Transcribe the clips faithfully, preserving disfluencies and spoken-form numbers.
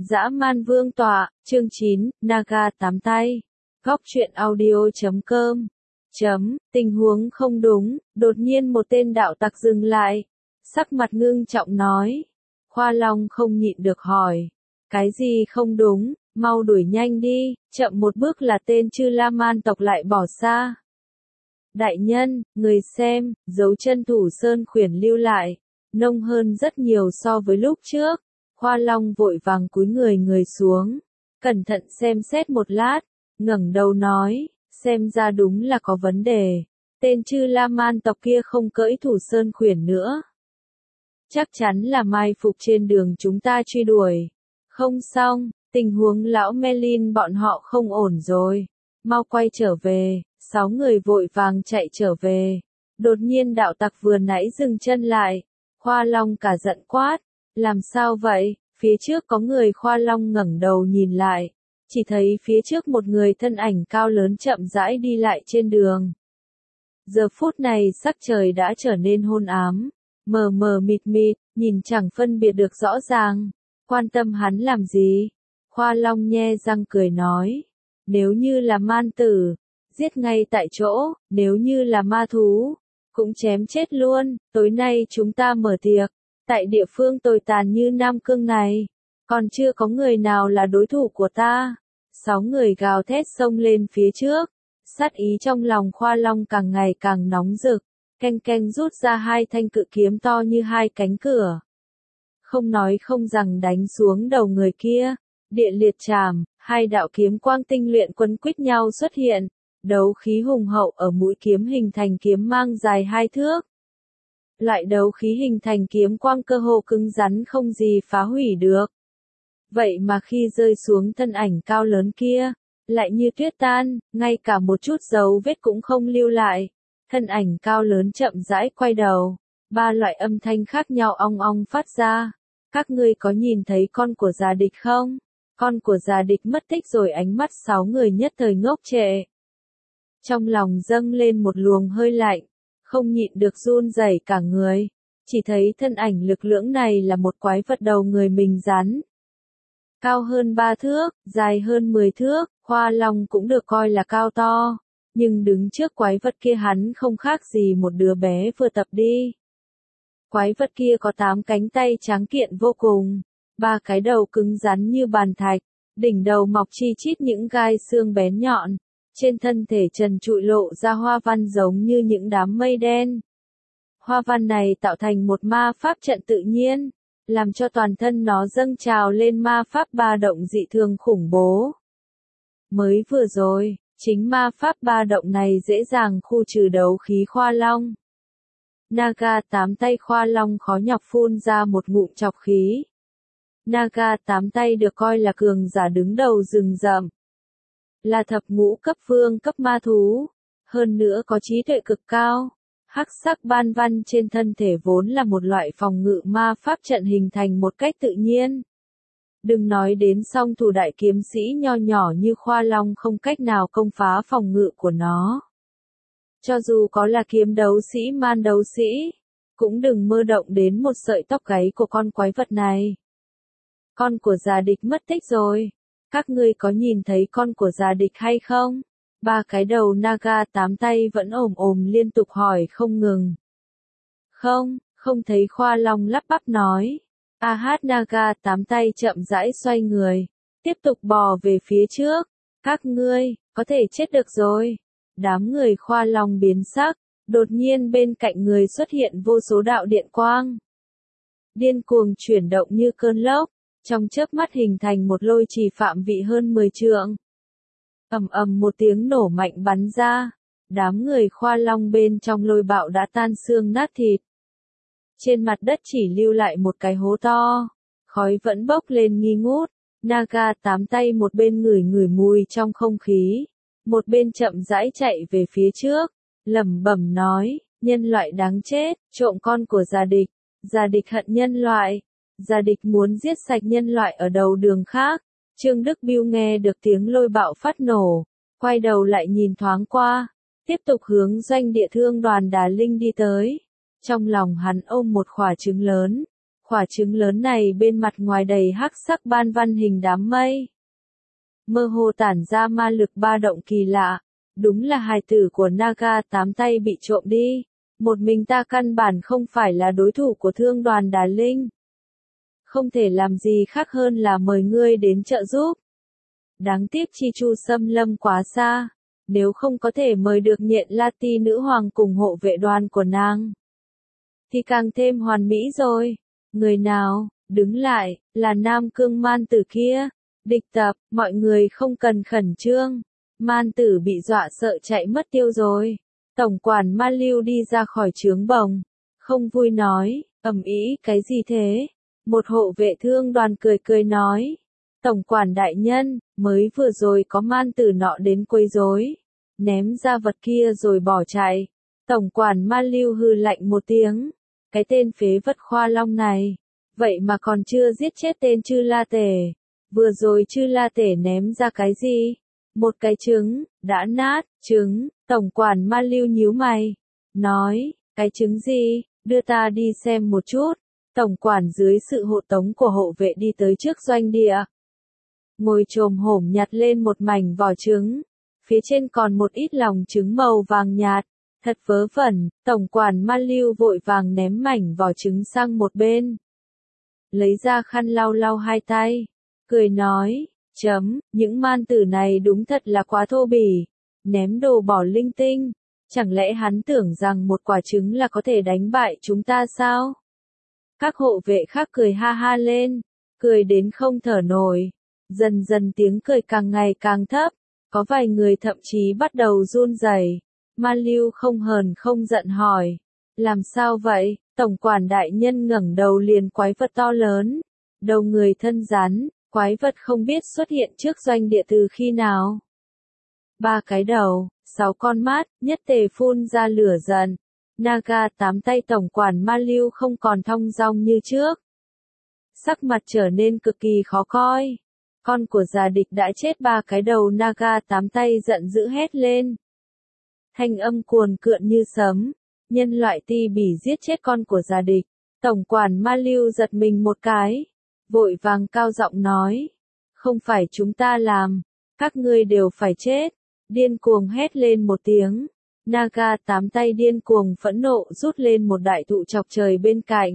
Dã man vương tọa, chương chín, Naga tám tay. Góc truyện audio chấm com. Chấm, tình huống không đúng, đột nhiên một tên đạo tặc dừng lại. Sắc mặt ngưng trọng nói. Khoa Long không nhịn được hỏi. Cái gì không đúng, mau đuổi nhanh đi, chậm một bước là tên Chư La Man tộc lại bỏ xa. Đại nhân, người xem, dấu chân thủ sơn khuyển lưu lại, nông hơn rất nhiều so với lúc trước. Khoa Long vội vàng cúi người người xuống, cẩn thận xem xét một lát, ngẩng đầu nói, xem ra đúng là có vấn đề, tên Chư La Man tộc kia không cưỡi thủ sơn khuyển nữa. Chắc chắn là mai phục trên đường chúng ta truy đuổi. Không xong, tình huống lão Merlin bọn họ không ổn rồi, mau quay trở về. Sáu người vội vàng chạy trở về. Đột nhiên đạo tặc vừa nãy dừng chân lại. Khoa Long cả giận quát. Làm sao vậy? Phía trước có người. Khoa Long ngẩng đầu nhìn lại. Chỉ thấy phía trước một người thân ảnh cao lớn chậm rãi đi lại trên đường. Giờ phút này sắc trời đã trở nên hôn ám. Mờ mờ mịt mịt, nhìn chẳng phân biệt được rõ ràng. Quan tâm hắn làm gì? Khoa Long nhe răng cười nói. Nếu như là man tử, giết ngay tại chỗ, nếu như là ma thú, cũng chém chết luôn. Tối nay chúng ta mở tiệc, tại địa phương tồi tàn như Nam Cương này, còn chưa có người nào là đối thủ của ta. Sáu người gào thét xông lên phía trước, sát ý trong lòng Khoa Long càng ngày càng nóng rực, keng keng rút ra hai thanh cự kiếm to như hai cánh cửa. Không nói không rằng đánh xuống đầu người kia, địa liệt trảm, hai đạo kiếm quang tinh luyện quấn quýt nhau xuất hiện. Đấu khí hùng hậu ở mũi kiếm hình thành kiếm mang dài hai thước. Loại đấu khí hình thành kiếm quang cơ hồ cứng rắn không gì phá hủy được. Vậy mà khi rơi xuống thân ảnh cao lớn kia, lại như tuyết tan, ngay cả một chút dấu vết cũng không lưu lại. Thân ảnh cao lớn chậm rãi quay đầu, ba loại âm thanh khác nhau ong ong phát ra. Các ngươi có nhìn thấy con của già địch không? Con của già địch mất tích rồi. Ánh mắt sáu người nhất thời ngốc trệ. Trong lòng dâng lên một luồng hơi lạnh, không nhịn được run rẩy cả người. Chỉ thấy thân ảnh lực lưỡng này là một quái vật đầu người mình rắn. Cao hơn ba thước, dài hơn mười thước, Khoa Long cũng được coi là cao to. Nhưng đứng trước quái vật kia hắn không khác gì một đứa bé vừa tập đi. Quái vật kia có tám cánh tay tráng kiện vô cùng, ba cái đầu cứng rắn như bàn thạch, đỉnh đầu mọc chi chít những gai xương bén nhọn. Trên thân thể trần trụi lộ ra hoa văn giống như những đám mây đen. Hoa văn này tạo thành một ma pháp trận tự nhiên, làm cho toàn thân nó dâng trào lên ma pháp ba động dị thường khủng bố. Mới vừa rồi, chính ma pháp ba động này dễ dàng khu trừ đấu khí Khoa Long. Naga tám tay Khoa Long khó nhọc phun ra một ngụm chọc khí. Naga tám tay được coi là cường giả đứng đầu rừng rậm. Là thập ngũ cấp vương cấp ma thú, hơn nữa có trí tuệ cực cao. Hắc sắc ban văn trên thân thể vốn là một loại phòng ngự ma pháp trận hình thành một cách tự nhiên. Đừng nói đến song thủ đại kiếm sĩ nho nhỏ như Khoa Long không cách nào công phá phòng ngự của nó. Cho dù có là kiếm đấu sĩ man đấu sĩ, cũng đừng mơ động đến một sợi tóc gáy của con quái vật này. Con của già địch mất tích rồi. Các ngươi có nhìn thấy con của già địch hay không? Ba cái đầu Naga tám tay vẫn ồm ồm liên tục hỏi không ngừng. Không, không thấy. Khoa Long lắp bắp nói. A hát Naga tám tay chậm rãi xoay người, tiếp tục bò về phía trước. Các ngươi, có thể chết được rồi. Đám người Khoa Long biến sắc, đột nhiên bên cạnh người xuất hiện vô số đạo điện quang. Điên cuồng chuyển động như cơn lốc. Trong chớp mắt hình thành một lôi trì phạm vị hơn mười trượng. Ầm ầm một tiếng nổ mạnh bắn ra, đám người Khoa Long bên trong lôi bạo đã tan xương nát thịt. Trên mặt đất chỉ lưu lại một cái hố to, khói vẫn bốc lên nghi ngút. Naga tám tay một bên ngửi ngửi mùi trong không khí, một bên chậm rãi chạy về phía trước, lẩm bẩm nói, nhân loại đáng chết, trộm con của già địch, già địch hận nhân loại. Già địch muốn giết sạch nhân loại ở đầu đường khác. Trương Đức Biêu nghe được tiếng lôi bạo phát nổ, quay đầu lại nhìn thoáng qua, tiếp tục hướng doanh địa thương đoàn Đà Linh đi tới. Trong lòng hắn ôm một quả trứng lớn. Quả trứng lớn này bên mặt ngoài đầy hắc sắc ban văn hình đám mây. Mơ hồ tản ra ma lực ba động kỳ lạ. Đúng là hài tử của Naga tám tay bị trộm đi. Một mình ta căn bản không phải là đối thủ của Thương Đoàn Đà Linh. Không thể làm gì khác hơn là mời ngươi đến trợ giúp. Đáng tiếc Chi Chu xâm lâm quá xa. Nếu không có thể mời được Nhện La Ti nữ hoàng cùng hộ vệ đoàn của nàng, thì càng thêm hoàn mỹ rồi. Người nào, đứng lại, là Nam Cương man tử kia. Địch tập, mọi người không cần khẩn trương. Man tử bị dọa sợ chạy mất tiêu rồi. Tổng quản Ma Lưu đi ra khỏi trướng bồng. Không vui nói, ầm ĩ cái gì thế? Một hộ vệ thương đoàn cười cười nói. Tổng quản đại nhân, mới vừa rồi có man tử nọ đến quấy rối, ném ra vật kia rồi bỏ chạy. Tổng quản Ma Lưu hừ lạnh một tiếng. Cái tên phế vật khoa long này. Vậy mà còn chưa giết chết tên Chư La Tể. Vừa rồi Chư La Tể ném ra cái gì? Một cái trứng, đã nát, trứng. Tổng quản Ma Lưu nhíu mày. Nói, cái trứng gì? Đưa ta đi xem một chút. Tổng quản dưới sự hộ tống của hộ vệ đi tới trước doanh địa. Ngồi chồm hổm nhặt lên một mảnh vỏ trứng. Phía trên còn một ít lòng trứng màu vàng nhạt. Thật vớ vẩn, tổng quản Ma Lưu vội vàng ném mảnh vỏ trứng sang một bên. Lấy ra khăn lau lau hai tay. Cười nói, chấm, những man tử này đúng thật là quá thô bỉ. Ném đồ bỏ linh tinh. Chẳng lẽ hắn tưởng rằng một quả trứng là có thể đánh bại chúng ta sao? Các hộ vệ khác cười ha ha lên. Cười đến không thở nổi. Dần dần tiếng cười càng ngày càng thấp. Có vài người thậm chí bắt đầu run rẩy. Ma Lưu không hờn không giận hỏi. Làm sao vậy? Tổng quản đại nhân ngẩng đầu liền quái vật to lớn. Đầu người thân rắn, quái vật không biết xuất hiện trước doanh địa từ khi nào. Ba cái đầu, sáu con mắt, nhất tề phun ra lửa giận. Naga tám tay tổng quản Ma Lưu không còn thong dong như trước. Sắc mặt trở nên cực kỳ khó coi. Con của già địch đã chết ba cái đầu. Naga tám tay giận dữ hét lên. Thanh âm cuồn cượn như sấm. Nhân loại Ti Bỉ giết chết con của già địch. Tổng quản Ma Lưu giật mình một cái. Vội vàng cao giọng nói. Không phải chúng ta làm. Các ngươi đều phải chết. Điên cuồng hét lên một tiếng. Naga tám tay điên cuồng phẫn nộ rút lên một đại thụ chọc trời bên cạnh.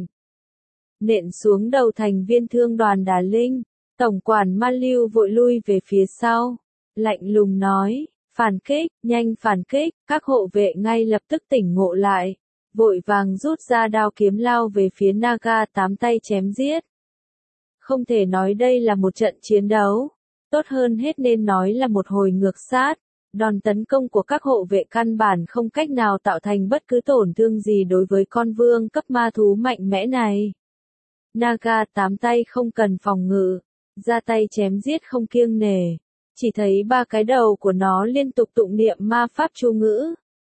Nện xuống đầu thành viên Thương Đoàn Đà Linh. Tổng quản Ma Lưu vội lui về phía sau. Lạnh lùng nói. Phản kích, nhanh phản kích. Các hộ vệ ngay lập tức tỉnh ngộ lại. Vội vàng rút ra đao kiếm lao về phía Naga tám tay chém giết. Không thể nói đây là một trận chiến đấu. Tốt hơn hết nên nói là một hồi ngược sát. Đòn tấn công của các hộ vệ căn bản không cách nào tạo thành bất cứ tổn thương gì đối với con vương cấp ma thú mạnh mẽ này. Naga tám tay không cần phòng ngự. Ra tay chém giết không kiêng nể. Chỉ thấy ba cái đầu của nó liên tục tụng niệm ma pháp chú ngữ.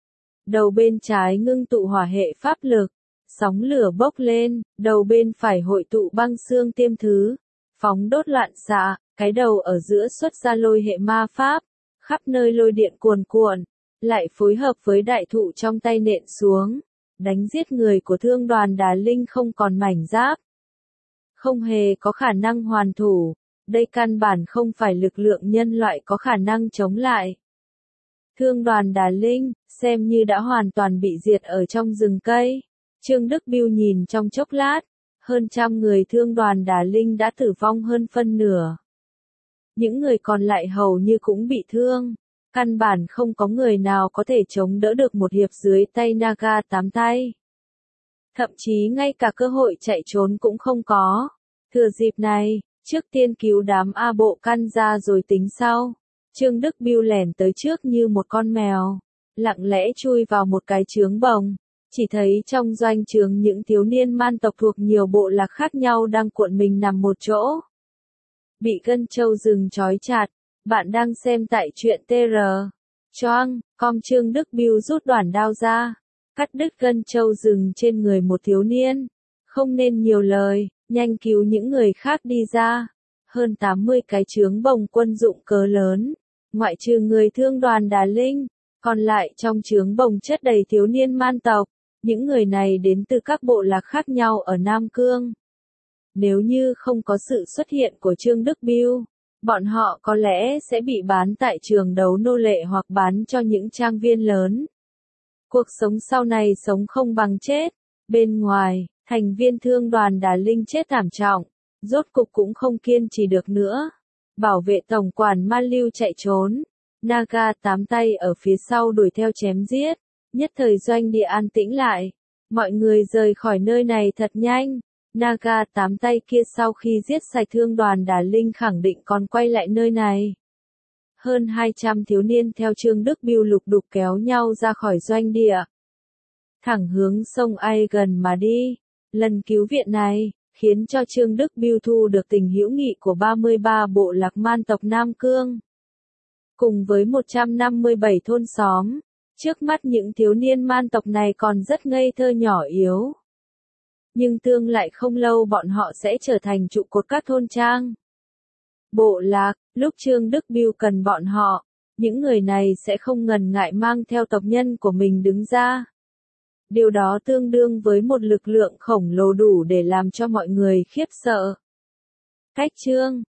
Đầu bên trái ngưng tụ hỏa hệ pháp lực. Sóng lửa bốc lên. Đầu bên phải hội tụ băng xương tiêm thứ. Phóng đốt loạn xạ. Cái đầu ở giữa xuất ra lôi hệ ma pháp. Khắp nơi lôi điện cuồn cuộn. Lại phối hợp với đại thụ trong tay nện xuống. Đánh giết người của Thương Đoàn Đà Linh không còn mảnh giáp. Không hề có khả năng hoàn thủ. Đây căn bản không phải lực lượng nhân loại có khả năng chống lại. Thương Đoàn Đà Linh, xem như đã hoàn toàn bị diệt ở trong rừng cây. Trương Đức Biêu nhìn trong chốc lát. Hơn trăm người Thương Đoàn Đà Linh đã tử vong hơn phân nửa. Những người còn lại hầu như cũng bị thương. Căn bản không có người nào có thể chống đỡ được một hiệp dưới tay Naga tám tay. Thậm chí ngay cả cơ hội chạy trốn cũng không có. Thừa dịp này, trước tiên cứu đám A Bộ căn ra rồi tính sau. Trương Đức Biêu lẻn tới trước như một con mèo. Lặng lẽ chui vào một cái trướng bồng. Chỉ thấy trong doanh trướng những thiếu niên man tộc thuộc nhiều bộ lạc khác nhau đang cuộn mình nằm một chỗ. Bị gân trâu rừng trói chặt. Bạn đang xem tại truyện tê rờ. Choang, com Trương Đức Biêu rút đoản đao ra. Cắt đứt gân trâu rừng trên người một thiếu niên. Không nên nhiều lời, nhanh cứu những người khác đi ra. Hơn tám mươi cái trướng bồng quân dụng cỡ lớn. Ngoại trừ người Thương Đoàn Đà Linh. Còn lại trong trướng bồng chất đầy thiếu niên man tộc. Những người này đến từ các bộ lạc khác nhau ở Nam Cương. Nếu như không có sự xuất hiện của Trương Đức Biêu, bọn họ có lẽ sẽ bị bán tại trường đấu nô lệ hoặc bán cho những trang viên lớn. Cuộc sống sau này sống không bằng chết. Bên ngoài, thành viên thương đoàn Đà Linh chết thảm trọng, rốt cục cũng không kiên trì được nữa. Bảo vệ tổng quản Man Lưu chạy trốn, Naga tám tay ở phía sau đuổi theo chém giết, nhất thời doanh địa an tĩnh lại. Mọi người rời khỏi nơi này thật nhanh. Naga tám tay kia sau khi giết sạch thương đoàn Đà Linh khẳng định còn quay lại nơi này. Hơn hai trăm thiếu niên theo Trương Đức Biêu lục đục kéo nhau ra khỏi doanh địa, thẳng hướng sông Aegon mà đi. Lần cứu viện này khiến cho Trương Đức Biêu thu được tình hữu nghị của ba mươi ba bộ lạc man tộc Nam Cương, cùng với một trăm năm mươi bảy thôn xóm. Trước mắt những thiếu niên man tộc này còn rất ngây thơ nhỏ yếu, nhưng tương lại không lâu bọn họ sẽ trở thành trụ cột các thôn trang, bộ lạc. Lúc Trương Đức Biêu cần bọn họ, những người này sẽ không ngần ngại mang theo tộc nhân của mình đứng ra. Điều đó tương đương với một lực lượng khổng lồ đủ để làm cho mọi người khiếp sợ. Cách chương